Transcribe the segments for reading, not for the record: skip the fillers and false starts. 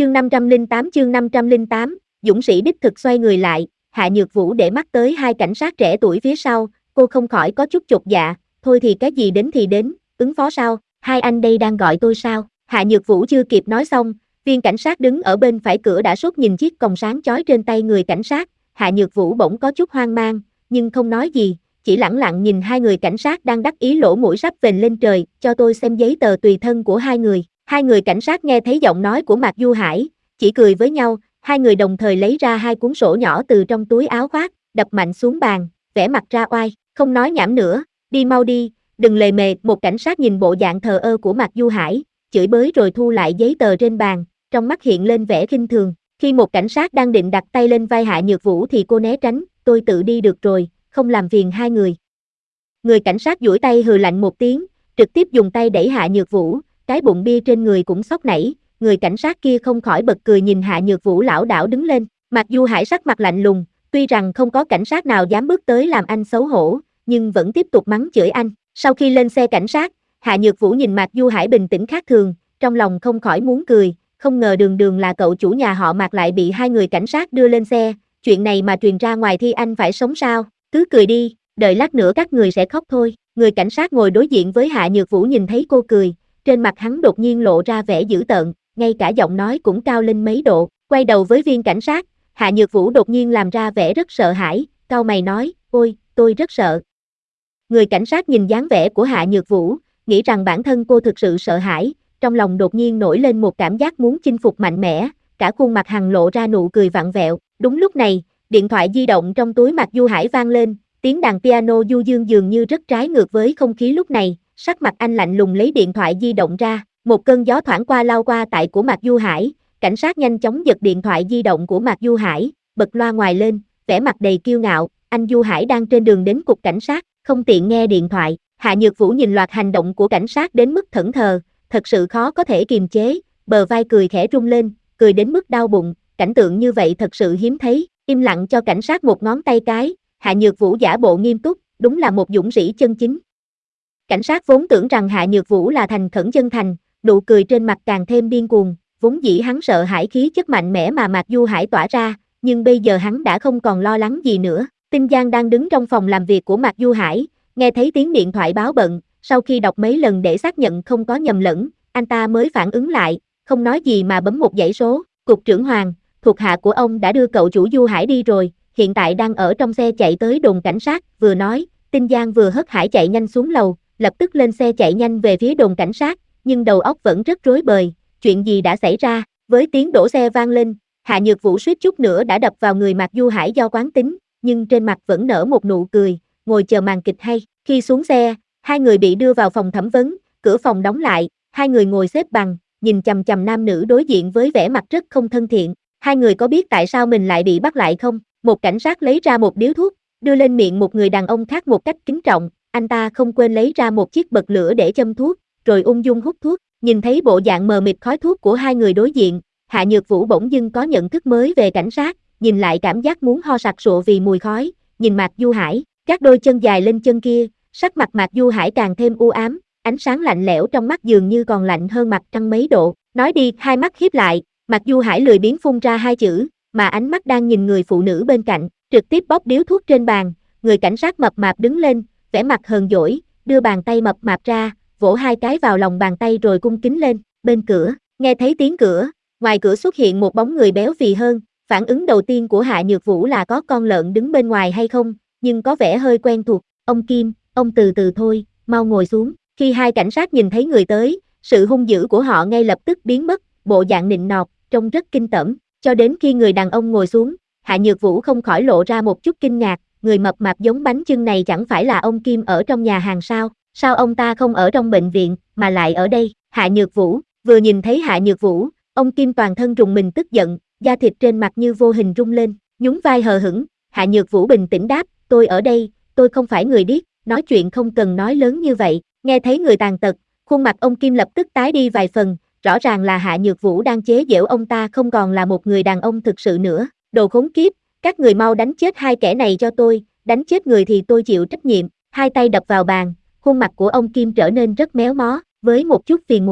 chương 508, dũng sĩ đích thực xoay người lại, Hạ Nhược Vũ để mắt tới hai cảnh sát trẻ tuổi phía sau, cô không khỏi có chút chột dạ, thôi thì cái gì đến thì đến, ứng phó sao, hai anh đây đang gọi tôi sao, Hạ Nhược Vũ chưa kịp nói xong, viên cảnh sát đứng ở bên phải cửa đã sốt nhìn chiếc còng sáng chói trên tay người cảnh sát, Hạ Nhược Vũ bỗng có chút hoang mang, nhưng không nói gì, chỉ lẳng lặng nhìn hai người cảnh sát đang đắc ý lỗ mũi sắp phình lên trời, cho tôi xem giấy tờ tùy thân của hai người. Hai người cảnh sát nghe thấy giọng nói của Mạc Du Hải, chỉ cười với nhau, hai người đồng thời lấy ra hai cuốn sổ nhỏ từ trong túi áo khoác, đập mạnh xuống bàn, vẻ mặt ra oai, không nói nhảm nữa, đi mau đi, đừng lề mề, một cảnh sát nhìn bộ dạng thờ ơ của Mạc Du Hải, chửi bới rồi thu lại giấy tờ trên bàn, trong mắt hiện lên vẻ khinh thường, khi một cảnh sát đang định đặt tay lên vai Hạ Nhược Vũ thì cô né tránh, tôi tự đi được rồi, không làm phiền hai người. Người cảnh sát duỗi tay hừ lạnh một tiếng, trực tiếp dùng tay đẩy Hạ Nhược Vũ, cái bụng bia trên người cũng xốc nảy, người cảnh sát kia không khỏi bật cười nhìn Hạ Nhược Vũ lảo đảo đứng lên, Mạc Du Hải sắc mặt lạnh lùng, tuy rằng không có cảnh sát nào dám bước tới làm anh xấu hổ, nhưng vẫn tiếp tục mắng chửi anh. Sau khi lên xe cảnh sát, Hạ Nhược Vũ nhìn Mạc Du Hải bình tĩnh khác thường, trong lòng không khỏi muốn cười, không ngờ đường đường là cậu chủ nhà họ Mạc lại bị hai người cảnh sát đưa lên xe, chuyện này mà truyền ra ngoài thì anh phải sống sao, cứ cười đi, đợi lát nữa các người sẽ khóc thôi. Người cảnh sát ngồi đối diện với Hạ Nhược Vũ nhìn thấy cô cười, trên mặt hắn đột nhiên lộ ra vẻ dữ tợn, ngay cả giọng nói cũng cao lên mấy độ, quay đầu với viên cảnh sát, Hạ Nhược Vũ đột nhiên làm ra vẻ rất sợ hãi, cau mày nói, ôi, tôi rất sợ. Người cảnh sát nhìn dáng vẻ của Hạ Nhược Vũ, nghĩ rằng bản thân cô thực sự sợ hãi, trong lòng đột nhiên nổi lên một cảm giác muốn chinh phục mạnh mẽ, cả khuôn mặt hằn lộ ra nụ cười vặn vẹo. Đúng lúc này, điện thoại di động trong túi Mạc Du Hải vang lên, tiếng đàn piano du dương dường như rất trái ngược với không khí lúc này, sắc mặt anh lạnh lùng lấy điện thoại di động ra, một cơn gió thoảng qua lao qua tại của Mạc Du Hải, cảnh sát nhanh chóng giật điện thoại di động của Mạc Du Hải, bật loa ngoài lên, vẻ mặt đầy kiêu ngạo, anh Du Hải đang trên đường đến cục cảnh sát, không tiện nghe điện thoại. Hạ Nhược Vũ nhìn loạt hành động của cảnh sát đến mức thẫn thờ, thật sự khó có thể kiềm chế, bờ vai cười khẽ rung lên, cười đến mức đau bụng, cảnh tượng như vậy thật sự hiếm thấy, im lặng cho cảnh sát một ngón tay cái, Hạ Nhược Vũ giả bộ nghiêm túc, đúng là một dũng sĩ chân chính. Cảnh sát vốn tưởng rằng Hạ Nhược Vũ là thành khẩn chân thành, nụ cười trên mặt càng thêm điên cuồng, vốn dĩ hắn sợ hãi khí chất mạnh mẽ mà Mạc Du Hải tỏa ra, nhưng bây giờ hắn đã không còn lo lắng gì nữa. Tinh Giang đang đứng trong phòng làm việc của Mạc Du Hải, nghe thấy tiếng điện thoại báo bận, sau khi đọc mấy lần để xác nhận không có nhầm lẫn, anh ta mới phản ứng lại, không nói gì mà bấm một dãy số, cục trưởng Hoàng, thuộc hạ của ông đã đưa cậu chủ Du Hải đi rồi, hiện tại đang ở trong xe chạy tới đồn cảnh sát, vừa nói, Tinh Giang vừa hớt hải chạy nhanh xuống lầu, lập tức lên xe chạy nhanh về phía đồn cảnh sát, nhưng đầu óc vẫn rất rối bời, chuyện gì đã xảy ra, với tiếng đổ xe vang lên, Hạ Nhược Vũ suýt chút nữa đã đập vào người Mạc Du Hải do quán tính, nhưng trên mặt vẫn nở một nụ cười, ngồi chờ màn kịch hay, khi xuống xe, hai người bị đưa vào phòng thẩm vấn, cửa phòng đóng lại, hai người ngồi xếp bằng, nhìn chằm chằm nam nữ đối diện với vẻ mặt rất không thân thiện, hai người có biết tại sao mình lại bị bắt lại không? Một cảnh sát lấy ra một điếu thuốc, đưa lên miệng một người đàn ông khác một cách kính trọng, anh ta không quên lấy ra một chiếc bật lửa để châm thuốc, rồi ung dung hút thuốc, nhìn thấy bộ dạng mờ mịt khói thuốc của hai người đối diện, Hạ Nhược Vũ bỗng dưng có nhận thức mới về cảnh sát, nhìn lại cảm giác muốn ho sặc sụa vì mùi khói, nhìn Mạc Du Hải, các đôi chân dài lên chân kia, sắc mặt Mạc Du Hải càng thêm u ám, ánh sáng lạnh lẽo trong mắt dường như còn lạnh hơn mặt trăng mấy độ, nói đi, hai mắt híp lại, Mạc Du Hải lười biếng phun ra hai chữ, mà ánh mắt đang nhìn người phụ nữ bên cạnh, trực tiếp bóp điếu thuốc trên bàn, người cảnh sát mập mạp đứng lên, vẻ mặt hờn dỗi, đưa bàn tay mập mạp ra, vỗ hai cái vào lòng bàn tay rồi cung kính lên, bên cửa, nghe thấy tiếng cửa, ngoài cửa xuất hiện một bóng người béo phì hơn, phản ứng đầu tiên của Hạ Nhược Vũ là có con lợn đứng bên ngoài hay không, nhưng có vẻ hơi quen thuộc, ông Kim, ông từ từ thôi, mau ngồi xuống, khi hai cảnh sát nhìn thấy người tới, sự hung dữ của họ ngay lập tức biến mất, bộ dạng nịnh nọt, trông rất kinh tởm, cho đến khi người đàn ông ngồi xuống, Hạ Nhược Vũ không khỏi lộ ra một chút kinh ngạc, người mập mạp giống bánh chưng này chẳng phải là ông Kim ở trong nhà hàng sao, sao ông ta không ở trong bệnh viện, mà lại ở đây, Hạ Nhược Vũ, vừa nhìn thấy Hạ Nhược Vũ, ông Kim toàn thân rùng mình tức giận, da thịt trên mặt như vô hình rung lên, nhún vai hờ hững, Hạ Nhược Vũ bình tĩnh đáp, tôi ở đây, tôi không phải người điếc, nói chuyện không cần nói lớn như vậy, nghe thấy người tàn tật, khuôn mặt ông Kim lập tức tái đi vài phần, rõ ràng là Hạ Nhược Vũ đang chế giễu ông ta không còn là một người đàn ông thực sự nữa, đồ khốn kiếp, các người mau đánh chết hai kẻ này cho tôi, đánh chết người thì tôi chịu trách nhiệm, hai tay đập vào bàn, khuôn mặt của ông Kim trở nên rất méo mó, với một chút phiền muộn,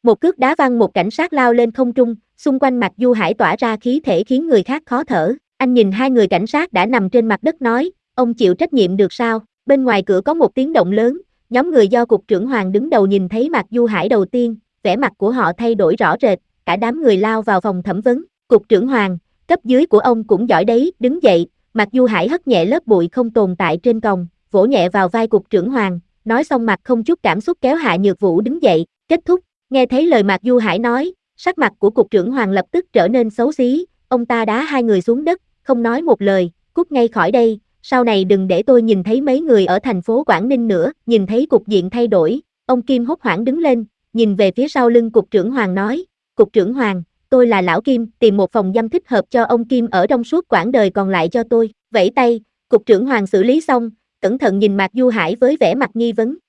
Một cước đá văng một cảnh sát lao lên không trung, xung quanh Mạc Du Hải tỏa ra khí thể khiến người khác khó thở. Anh nhìn hai người cảnh sát đã nằm trên mặt đất nói, ông chịu trách nhiệm được sao? Bên ngoài cửa có một tiếng động lớn, nhóm người do cục trưởng Hoàng đứng đầu nhìn thấy Mạc Du Hải đầu tiên, vẻ mặt của họ thay đổi rõ rệt, cả đám người lao vào phòng thẩm vấn. Cục trưởng Hoàng, cấp dưới của ông cũng giỏi đấy, đứng dậy, Mạc Du Hải hất nhẹ lớp bụi không tồn tại trên còng, vỗ nhẹ vào vai cục trưởng Hoàng, nói xong mặt không chút cảm xúc kéo Hạ Nhược Vũ đứng dậy, kết thúc. Nghe thấy lời Mạc Du Hải nói, sắc mặt của cục trưởng Hoàng lập tức trở nên xấu xí, ông ta đá hai người xuống đất, không nói một lời, cút ngay khỏi đây, sau này đừng để tôi nhìn thấy mấy người ở thành phố Quảng Ninh nữa. Nhìn thấy cục diện thay đổi, ông Kim hốt hoảng đứng lên, nhìn về phía sau lưng cục trưởng Hoàng nói, cục trưởng Hoàng, tôi là Lão Kim, tìm một phòng giam thích hợp cho ông Kim ở trong suốt quãng đời còn lại cho tôi. Vẫy tay, cục trưởng Hoàng xử lý xong, cẩn thận nhìn Mạc Du Hải với vẻ mặt nghi vấn.